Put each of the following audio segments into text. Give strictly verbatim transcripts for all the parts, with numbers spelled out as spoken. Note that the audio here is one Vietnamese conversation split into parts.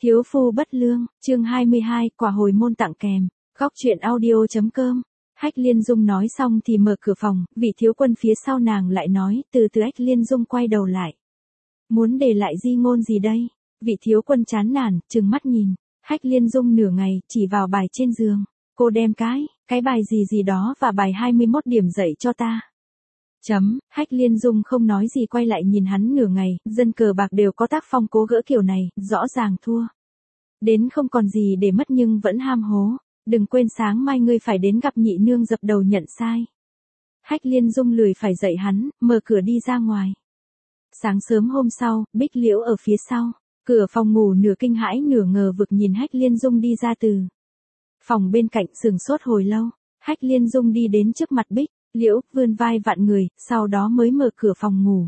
Thiếu phu bất lương, chương hai mươi hai, quả hồi môn tặng kèm, góc truyện audio.com. Hách Liên Dung nói xong thì mở cửa phòng, vị thiếu quân phía sau nàng lại nói, từ từ. Hách Liên Dung quay đầu lại. Muốn để lại di ngôn gì đây? Vị thiếu quân chán nản, trừng mắt nhìn. Hách Liên Dung nửa ngày, chỉ vào bài trên giường. Cô đem cái, cái bài gì gì đó và bài hai mươi mốt điểm dạy cho ta. Chấm, Hách Liên Dung không nói gì quay lại nhìn hắn nửa ngày, dân cờ bạc đều có tác phong cố gỡ kiểu này, rõ ràng thua. Đến không còn gì để mất nhưng vẫn ham hố, đừng quên sáng mai ngươi phải đến gặp nhị nương dập đầu nhận sai. Hách Liên Dung lười phải dạy hắn, mở cửa đi ra ngoài. Sáng sớm hôm sau, Bích Liễu ở phía sau, cửa phòng ngủ nửa kinh hãi nửa ngờ vực nhìn Hách Liên Dung đi ra từ phòng bên cạnh, sừng sốt hồi lâu. Hách Liên Dung đi đến trước mặt Bích Liễu, vươn vai vặn người, sau đó mới mở cửa phòng ngủ.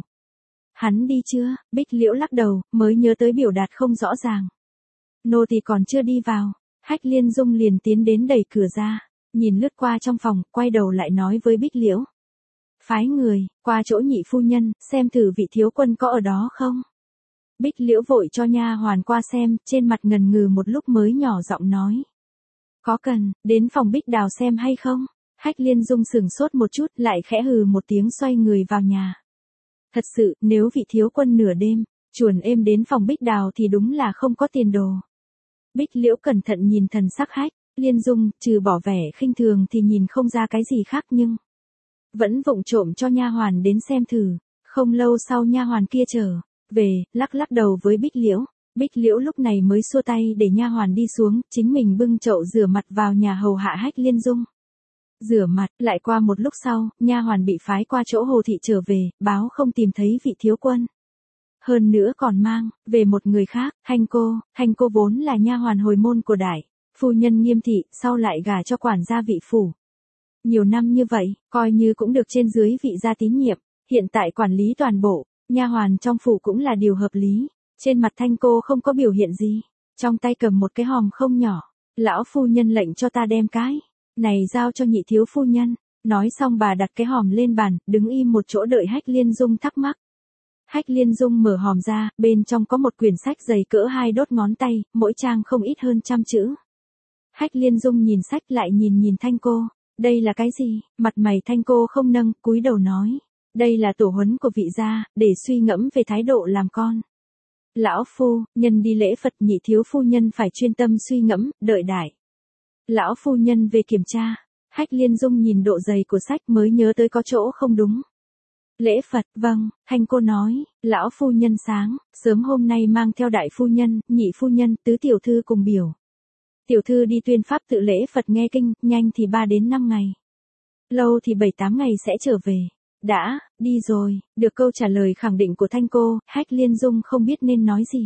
Hắn đi chưa? Bích Liễu lắc đầu, mới nhớ tới biểu đạt không rõ ràng. Nô tỳ còn chưa đi vào. Hách Liên Dung liền tiến đến đẩy cửa ra, nhìn lướt qua trong phòng, quay đầu lại nói với Bích Liễu. Phái người, qua chỗ nhị phu nhân, xem thử vị thiếu quân có ở đó không? Bích Liễu vội cho nha hoàn qua xem, trên mặt ngần ngừ một lúc mới nhỏ giọng nói. Có cần, đến phòng Bích Đào xem hay không? Hách Liên Dung sừng sốt một chút, lại khẽ hừ một tiếng xoay người vào nhà. Thật sự, nếu vị thiếu quân nửa đêm, chuồn êm đến phòng Bích Đào thì đúng là không có tiền đồ. Bích Liễu cẩn thận nhìn thần sắc Hách Liên Dung, trừ bỏ vẻ khinh thường thì nhìn không ra cái gì khác nhưng vẫn vụng trộm cho nha hoàn đến xem thử. Không lâu sau nha hoàn kia trở về, lắc lắc đầu với Bích Liễu. Bích Liễu lúc này mới xua tay để nha hoàn đi xuống, chính mình bưng chậu rửa mặt vào nhà hầu hạ Hách Liên Dung. Rửa mặt, lại qua một lúc sau, nha hoàn bị phái qua chỗ Hồ thị trở về, báo không tìm thấy vị thiếu quân. Hơn nữa còn mang về một người khác, Thanh cô. Thanh cô vốn là nha hoàn hồi môn của đại phu nhân Nghiêm thị, sau lại gả cho quản gia vị phủ. Nhiều năm như vậy, coi như cũng được trên dưới vị gia tín nhiệm, hiện tại quản lý toàn bộ nha hoàn trong phủ cũng là điều hợp lý. Trên mặt Thanh cô không có biểu hiện gì, trong tay cầm một cái hòm không nhỏ. Lão phu nhân lệnh cho ta đem cái này giao cho nhị thiếu phu nhân. Nói xong bà đặt cái hòm lên bàn, đứng im một chỗ đợi Hách Liên Dung thắc mắc. Hách Liên Dung mở hòm ra, bên trong có một quyển sách dày cỡ hai đốt ngón tay, mỗi trang không ít hơn trăm chữ. Hách Liên Dung nhìn sách lại nhìn nhìn Thanh cô. Đây là cái gì? Mặt mày Thanh cô không nâng, cúi đầu nói. Đây là tổ huấn của vị gia, để suy ngẫm về thái độ làm con. Lão phu nhân đi lễ Phật, nhị thiếu phu nhân phải chuyên tâm suy ngẫm, đợi đại lão phu nhân về kiểm tra. Hách Liên Dung nhìn độ dày của sách mới nhớ tới có chỗ không đúng. Lễ Phật, vâng, Thanh cô nói, lão phu nhân sáng sớm hôm nay mang theo đại phu nhân, nhị phu nhân, tứ tiểu thư cùng biểu tiểu thư đi tuyên pháp tự lễ Phật nghe kinh, nhanh thì ba đến năm ngày, lâu thì bảy tám ngày sẽ trở về. Đã, đi rồi. Được câu trả lời khẳng định của Thanh cô, Hách Liên Dung không biết nên nói gì.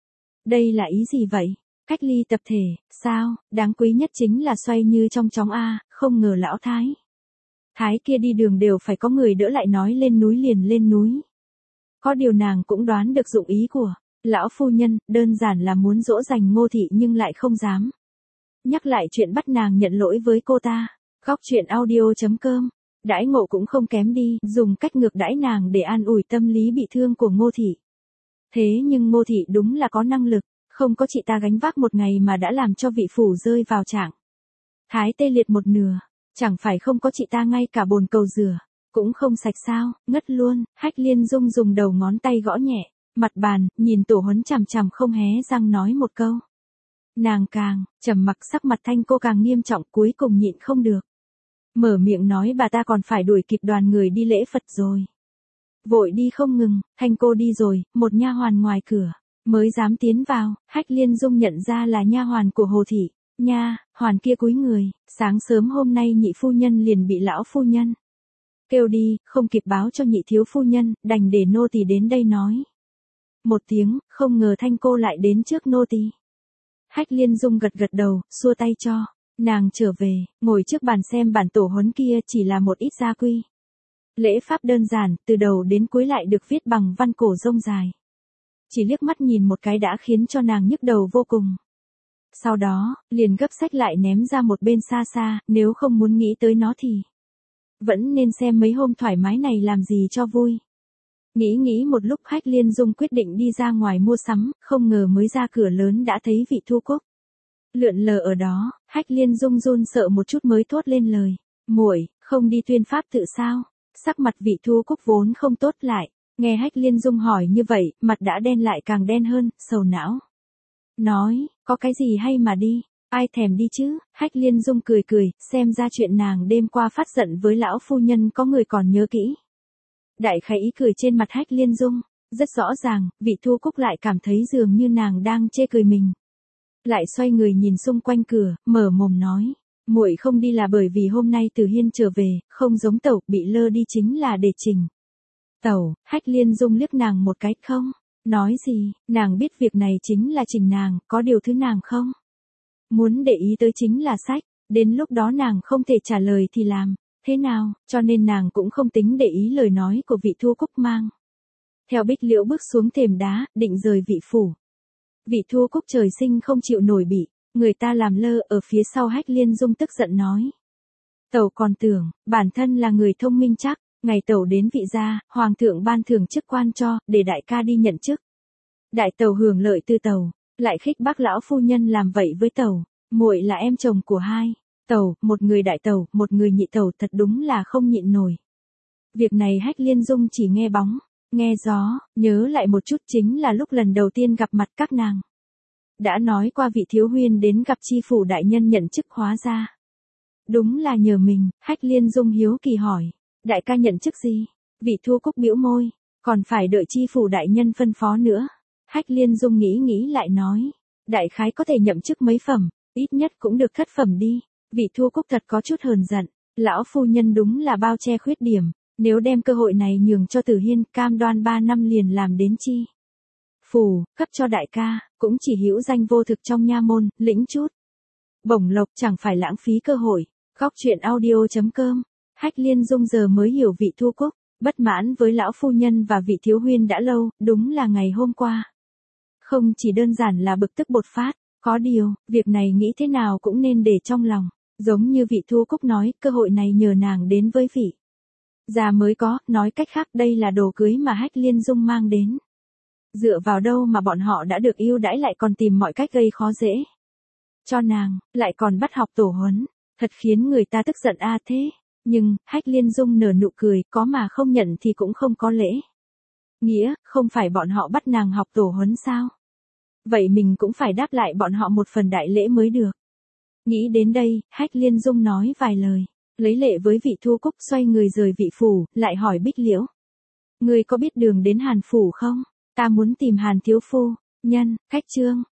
Đây là ý gì vậy? Cách ly tập thể, sao? Đáng quý nhất chính là xoay như trong chóng a, không ngờ lão thái thái kia đi đường đều phải có người đỡ lại, nói lên núi liền lên núi. Có điều nàng cũng đoán được dụng ý của lão phu nhân, đơn giản là muốn dỗ dành Ngô thị nhưng lại không dám nhắc lại chuyện bắt nàng nhận lỗi với cô ta. Góc truyện audio.com. Đãi ngộ cũng không kém đi, dùng cách ngược đãi nàng để an ủi tâm lý bị thương của Ngô thị. Thế nhưng Ngô thị đúng là có năng lực, không có chị ta gánh vác một ngày mà đã làm cho vị phủ rơi vào trạng thái tê liệt một nửa, chẳng phải không có chị ta ngay cả bồn cầu rửa cũng không sạch sao? Ngất luôn. Hách Liên Dung dùng đầu ngón tay gõ nhẹ mặt bàn, nhìn tổ huấn chằm chằm không hé răng nói một câu. Nàng càng trầm mặc, sắc mặt Thanh cô càng nghiêm trọng, cuối cùng nhịn không được, mở miệng nói, bà ta còn phải đuổi kịp đoàn người đi lễ Phật rồi. Vội đi không ngừng. Thanh cô đi rồi, một nha hoàn ngoài cửa mới dám tiến vào. Hách Liên Dung nhận ra là nha hoàn của Hồ thị. Nha hoàn kia cúi người, sáng sớm hôm nay nhị phu nhân liền bị lão phu nhân kêu đi, không kịp báo cho nhị thiếu phu nhân, đành để nô tỳ đến đây nói một tiếng. Không ngờ Thanh cô lại đến trước nô tỳ. Hách Liên Dung gật gật đầu, xua tay cho nàng trở về, ngồi trước bàn xem bản tổ huấn kia chỉ là một ít gia quy. Lễ pháp đơn giản, từ đầu đến cuối lại được viết bằng văn cổ rông dài. Chỉ liếc mắt nhìn một cái đã khiến cho nàng nhức đầu vô cùng. Sau đó, liền gấp sách lại ném ra một bên xa xa, nếu không muốn nghĩ tới nó thì vẫn nên xem mấy hôm thoải mái này làm gì cho vui. Nghĩ nghĩ một lúc Hách Liên Dung quyết định đi ra ngoài mua sắm, không ngờ mới ra cửa lớn đã thấy Vị Thu Cúc. Lượn lờ ở đó, Hách Liên Dung run sợ một chút mới thốt lên lời. Muội, không đi tuyên pháp tự sao? Sắc mặt Vị Thu Cúc vốn không tốt lại. Nghe Hách Liên Dung hỏi như vậy, mặt đã đen lại càng đen hơn, sầu não. Nói, có cái gì hay mà đi, ai thèm đi chứ? Hách Liên Dung cười cười, xem ra chuyện nàng đêm qua phát giận với lão phu nhân có người còn nhớ kỹ. Đại khái ý cười trên mặt Hách Liên Dung, rất rõ ràng, Vị Thu Cúc lại cảm thấy dường như nàng đang chê cười mình. Lại xoay người nhìn xung quanh cửa, mở mồm nói, muội không đi là bởi vì hôm nay Từ Hiên trở về, không giống tẩu, bị lơ đi chính là để trình. Tẩu, Hách Liên Dung liếc nàng một cái, không, nói gì, nàng biết việc này chính là trình nàng, có điều thứ nàng không muốn để ý tới chính là sách, đến lúc đó nàng không thể trả lời thì làm thế nào, cho nên nàng cũng không tính để ý lời nói của Vị Thu Cúc mang. Theo Bích Liễu bước xuống thềm đá, định rời Vị phủ. Vị Thu Cúc trời sinh không chịu nổi bị người ta làm lơ, ở phía sau Hách Liên Dung tức giận nói. Tẩu còn tưởng, bản thân là người thông minh chắc, ngày tẩu đến Vị gia, hoàng thượng ban thưởng chức quan cho, để đại ca đi nhận chức. Đại tẩu hưởng lợi từ tẩu, lại khích bác lão phu nhân làm vậy với tẩu, muội là em chồng của hai. Tẩu, một người đại tẩu, một người nhị tẩu, thật đúng là không nhịn nổi. Việc này Hách Liên Dung chỉ nghe bóng, nghe gió, nhớ lại một chút chính là lúc lần đầu tiên gặp mặt các nàng. Đã nói qua Vị thiếu huyên đến gặp chi phủ đại nhân nhận chức, hóa ra. Đúng là nhờ mình. Hách Liên Dung hiếu kỳ hỏi, đại ca nhận chức gì? Vị Thu Cúc bĩu môi, còn phải đợi chi phủ đại nhân phân phó nữa. Hách Liên Dung nghĩ nghĩ lại nói, đại khái có thể nhậm chức mấy phẩm, ít nhất cũng được thất phẩm đi. Vị Thu Cúc thật có chút hờn giận, lão phu nhân đúng là bao che khuyết điểm, nếu đem cơ hội này nhường cho Từ Hiên, cam đoan ba năm liền làm đến chi phủ, cấp cho đại ca, cũng chỉ hữu danh vô thực trong nha môn, lĩnh chút bổng lộc, chẳng phải lãng phí cơ hội. Góc truyện audio chấm com. Hách Liên Dung giờ mới hiểu Vị Thu Cúc bất mãn với lão phu nhân và Vị thiếu huyên đã lâu, đúng là ngày hôm qua. Không chỉ đơn giản là bực tức bột phát, có điều, việc này nghĩ thế nào cũng nên để trong lòng. Giống như Vị Thu Cúc nói, cơ hội này nhờ nàng đến với Vị gia mới có, nói cách khác đây là đồ cưới mà Hách Liên Dung mang đến. Dựa vào đâu mà bọn họ đã được ưu đãi lại còn tìm mọi cách gây khó dễ cho nàng, lại còn bắt học tổ huấn, thật khiến người ta tức giận a thế. Nhưng, Hách Liên Dung nở nụ cười, có mà không nhận thì cũng không có lễ. Nghĩa, không phải bọn họ bắt nàng học tổ huấn sao? Vậy mình cũng phải đáp lại bọn họ một phần đại lễ mới được. Nghĩ đến đây, Hách Liên Dung nói vài lời, lấy lệ với Vị Thu Cúc, xoay người rời Vị phủ, lại hỏi Bích Liễu. Ngươi có biết đường đến Hàn phủ không? Ta muốn tìm Hàn thiếu phu nhân. Khách Trương.